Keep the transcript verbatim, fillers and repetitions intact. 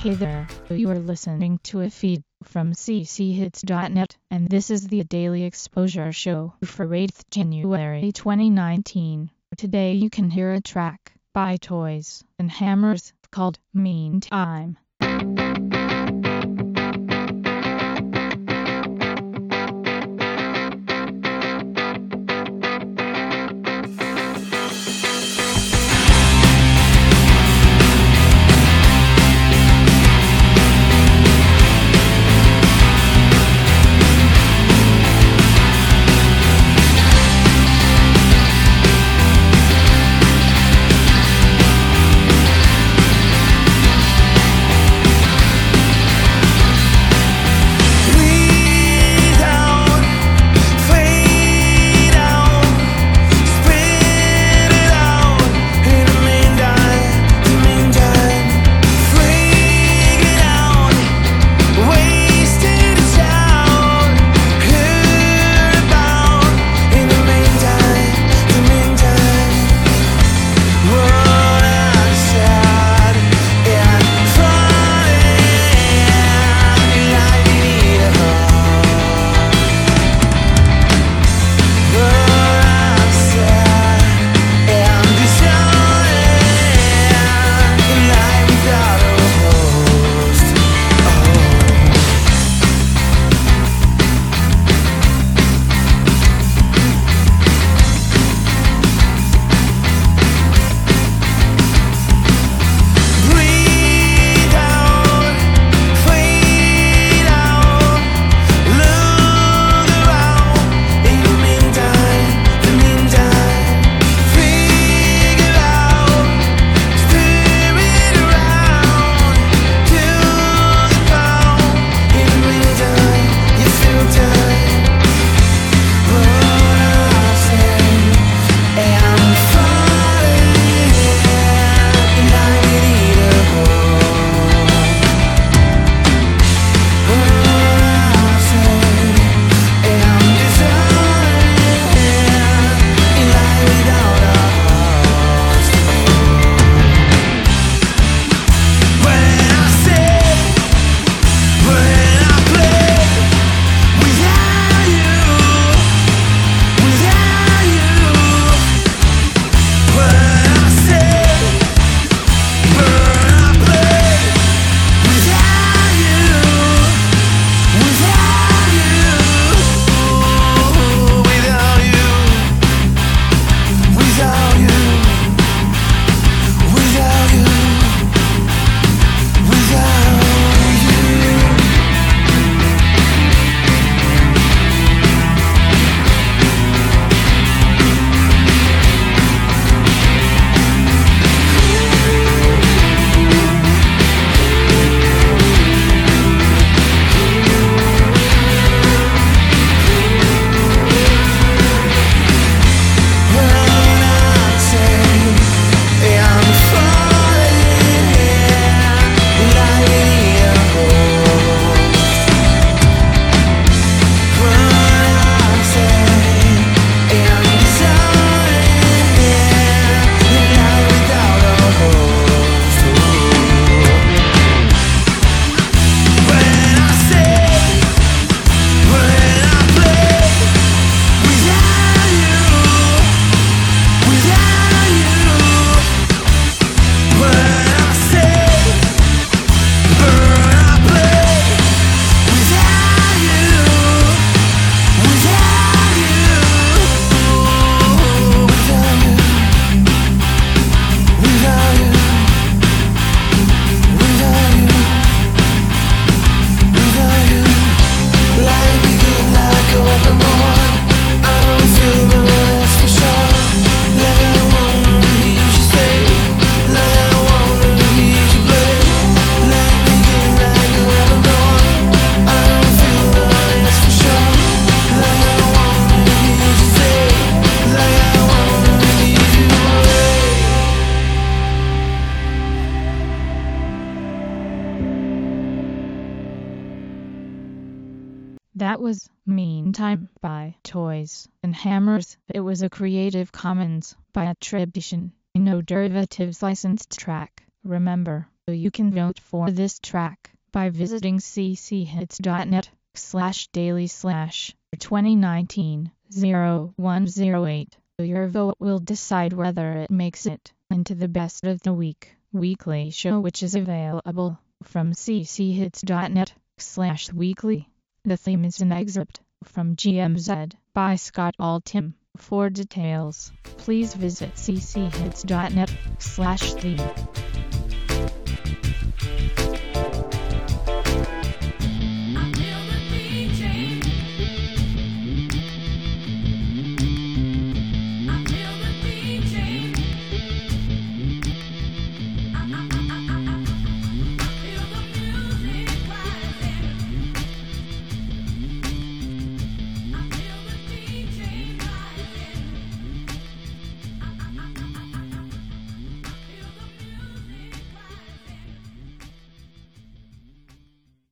Hey there, you are listening to a feed from c c hits dot net, and this is the Daily Exposure Show for eighth January twenty nineteen. Today you can hear a track by Toys and Hammers called Meantime. That was Meantime by Toys and Hammers. It was a Creative Commons by attribution, no derivatives licensed track. Remember, You can vote for this track by visiting cchits.net slash daily slash 2019 0108. Your vote will decide whether it makes it into the best of the week weekly show, which is available from cchits.net slash weekly. The theme is an excerpt from G M Z by Scott Altham. For details, please visit cchits.net slash theme.